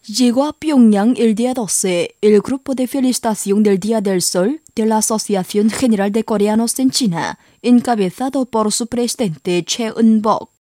Llegó a Pyongyang el día 12 el grupo de felicitación del Día del Sol de la Asociación General de Coreanos en China, encabezado por su presidente Choi Eun-bok.